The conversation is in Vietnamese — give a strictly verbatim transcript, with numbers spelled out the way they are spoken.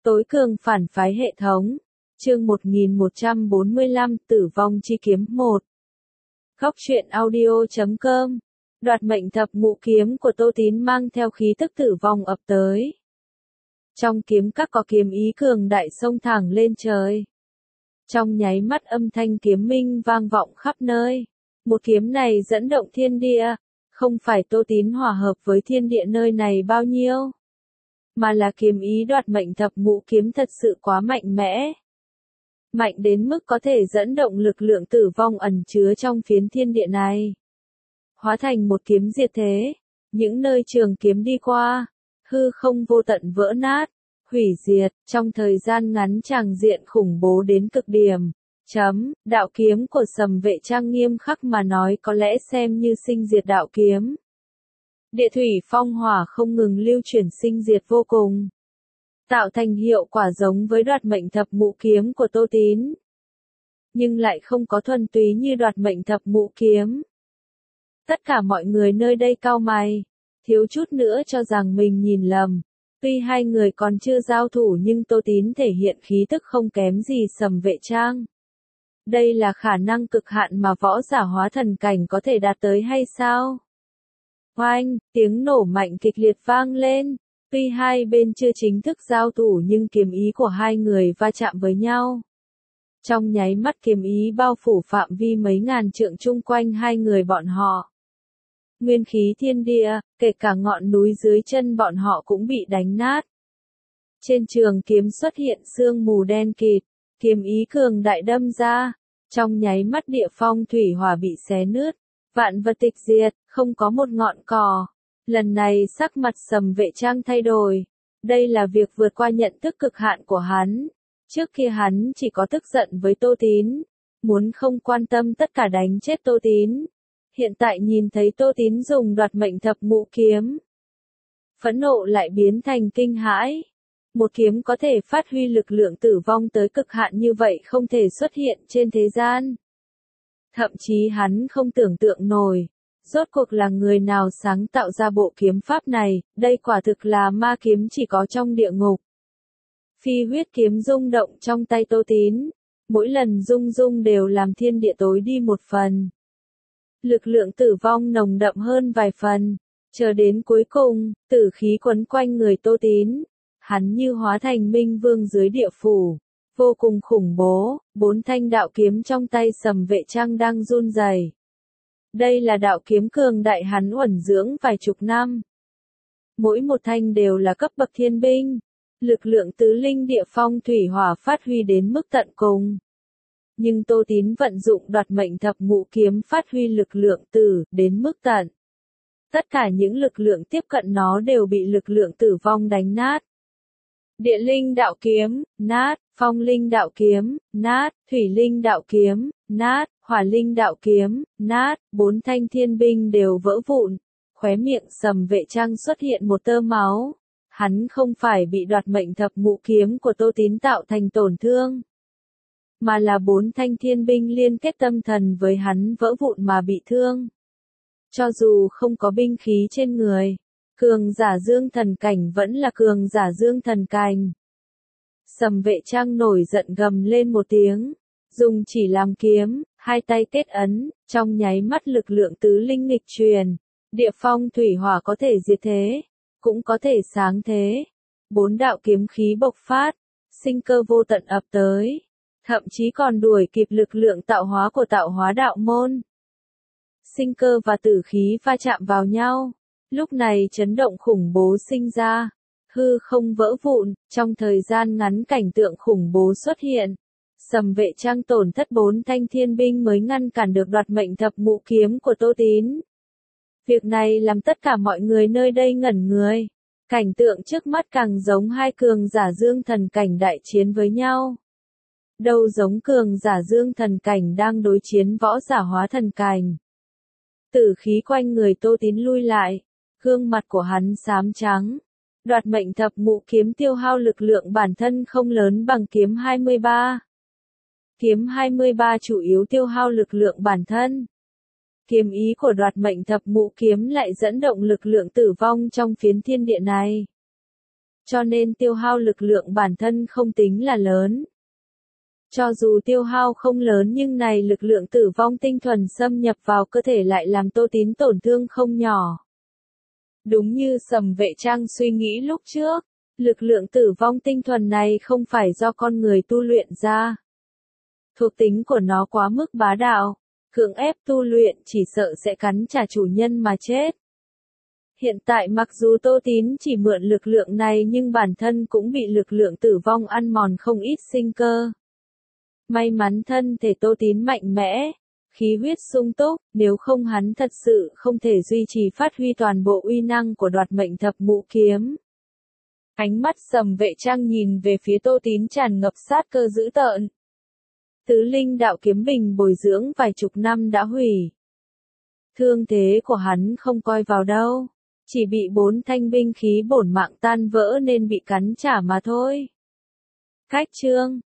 Tối cường phản phái hệ thống. Chương một nghìn một trăm bốn mươi lăm, Tử vong chi kiếm một. Góc truyện audio chấm com. Đoạt mệnh thập ngũ kiếm của Tô Tín mang theo khí tức tử vong ập tới. Trong kiếm các có kiếm ý cường đại xông thẳng lên trời. Trong nháy mắt âm thanh kiếm minh vang vọng khắp nơi. Một kiếm này dẫn động thiên địa, không phải Tô Tín hòa hợp với thiên địa nơi này bao nhiêu, mà là kiếm ý đoạt mệnh thập ngũ kiếm thật sự quá mạnh mẽ. Mạnh đến mức có thể dẫn động lực lượng tử vong ẩn chứa trong phiến thiên địa này. Hóa thành một kiếm diệt thế, những nơi trường kiếm đi qua, hư không vô tận vỡ nát, hủy diệt, trong thời gian ngắn tràng diện khủng bố đến cực điểm. Chấm, đạo kiếm của Sầm Vệ Trang nghiêm khắc mà nói có lẽ xem như sinh diệt đạo kiếm. Địa thủy phong hỏa không ngừng lưu chuyển sinh diệt vô cùng, tạo thành hiệu quả giống với đoạt mệnh thập ngũ kiếm của Tô Tín, nhưng lại không có thuần túy như đoạt mệnh thập ngũ kiếm. Tất cả mọi người nơi đây cau mày, thiếu chút nữa cho rằng mình nhìn lầm. Tuy hai người còn chưa giao thủ nhưng Tô Tín thể hiện khí tức không kém gì Sầm Vệ Trang. Đây là khả năng cực hạn mà võ giả hóa thần cảnh có thể đạt tới hay sao? Oanh, tiếng nổ mạnh kịch liệt vang lên. Tuy hai bên chưa chính thức giao thủ nhưng kiếm ý của hai người va chạm với nhau. Trong nháy mắt kiếm ý bao phủ phạm vi mấy ngàn trượng chung quanh hai người bọn họ. Nguyên khí thiên địa, kể cả ngọn núi dưới chân bọn họ cũng bị đánh nát. Trên trường kiếm xuất hiện sương mù đen kịt, kiếm ý cường đại đâm ra. Trong nháy mắt địa phong thủy hỏa bị xé nứt, vạn vật tịch diệt, không có một ngọn cỏ. Lần này sắc mặt Sầm Vệ Trang thay đổi. Đây là việc vượt qua nhận thức cực hạn của hắn. Trước kia hắn chỉ có tức giận với Tô Tín, muốn không quan tâm tất cả đánh chết Tô Tín. Hiện tại nhìn thấy Tô Tín dùng đoạt mệnh thập ngũ kiếm, phẫn nộ lại biến thành kinh hãi. Một kiếm có thể phát huy lực lượng tử vong tới cực hạn như vậy không thể xuất hiện trên thế gian. Thậm chí hắn không tưởng tượng nổi, rốt cuộc là người nào sáng tạo ra bộ kiếm pháp này, đây quả thực là ma kiếm chỉ có trong địa ngục. Phi huyết kiếm rung động trong tay Tô Tín, mỗi lần rung rung đều làm thiên địa tối đi một phần. Lực lượng tử vong nồng đậm hơn vài phần, chờ đến cuối cùng, tử khí quấn quanh người Tô Tín. Hắn như hóa thành minh vương dưới địa phủ, vô cùng khủng bố. Bốn thanh đạo kiếm trong tay Sầm Vệ Trang đang run rẩy. Đây là đạo kiếm cường đại hắn uẩn dưỡng vài chục năm. Mỗi một thanh đều là cấp bậc thiên binh, lực lượng tứ linh địa phong thủy hỏa phát huy đến mức tận cùng. Nhưng Tô Tín vận dụng đoạt mệnh thập ngũ kiếm phát huy lực lượng tử đến mức tận. Tất cả những lực lượng tiếp cận nó đều bị lực lượng tử vong đánh nát. Địa linh đạo kiếm, nát, phong linh đạo kiếm, nát, thủy linh đạo kiếm, nát, hỏa linh đạo kiếm, nát, bốn thanh thiên binh đều vỡ vụn. Khóe miệng Sầm Vệ Trang xuất hiện một tơ máu. Hắn không phải bị đoạt mệnh thập ngũ kiếm của Tô Tín tạo thành tổn thương, mà là bốn thanh thiên binh liên kết tâm thần với hắn vỡ vụn mà bị thương. Cho dù không có binh khí trên người, cường giả dương thần cảnh vẫn là cường giả dương thần cảnh. Sầm Vệ Trang nổi giận gầm lên một tiếng, dùng chỉ làm kiếm, hai tay kết ấn, trong nháy mắt lực lượng tứ linh nghịch truyền, địa phong thủy hỏa có thể diệt thế, cũng có thể sáng thế. Bốn đạo kiếm khí bộc phát, sinh cơ vô tận ập tới, thậm chí còn đuổi kịp lực lượng tạo hóa của tạo hóa đạo môn. Sinh cơ và tử khí va chạm vào nhau. Lúc này chấn động khủng bố sinh ra, hư không vỡ vụn, trong thời gian ngắn cảnh tượng khủng bố xuất hiện. Sầm Vệ Trang tổn thất bốn thanh thiên binh mới ngăn cản được đoạt mệnh thập ngũ kiếm của Tô Tín. Việc này làm tất cả mọi người nơi đây ngẩn người. Cảnh tượng trước mắt càng giống hai cường giả dương thần cảnh đại chiến với nhau. Đâu giống cường giả dương thần cảnh đang đối chiến võ giả hóa thần cảnh. Tử khí quanh người Tô Tín lui lại. Gương mặt của hắn xám trắng. Đoạt mệnh thập ngũ kiếm tiêu hao lực lượng bản thân không lớn bằng kiếm hai mươi ba. Kiếm hai mươi ba chủ yếu tiêu hao lực lượng bản thân. Kiếm ý của đoạt mệnh thập ngũ kiếm lại dẫn động lực lượng tử vong trong phiến thiên địa này. cho nên tiêu hao lực lượng bản thân không tính là lớn. Cho dù tiêu hao không lớn nhưng này lực lượng tử vong tinh thuần xâm nhập vào cơ thể lại làm Tô Tín tổn thương không nhỏ. Đúng như Sầm Vệ Trang suy nghĩ lúc trước, lực lượng tử vong tinh thuần này không phải do con người tu luyện ra. Thuộc tính của nó quá mức bá đạo, cưỡng ép tu luyện chỉ sợ sẽ cắn trả chủ nhân mà chết. Hiện tại mặc dù Tô Tín chỉ mượn lực lượng này nhưng bản thân cũng bị lực lượng tử vong ăn mòn không ít sinh cơ. May mắn thân thể Tô Tín mạnh mẽ, khí huyết sung túc, nếu không hắn thật sự không thể duy trì phát huy toàn bộ uy năng của đoạt mệnh thập ngũ kiếm. Ánh mắt Sầm Vệ Trang nhìn về phía Tô Tín tràn ngập sát cơ dữ tợn. Tứ linh đạo kiếm bình bồi dưỡng vài chục năm đã hủy. Thương thế của hắn không coi vào đâu, chỉ bị bốn thanh binh khí bổn mạng tan vỡ nên bị cắn trả mà thôi. Khách chương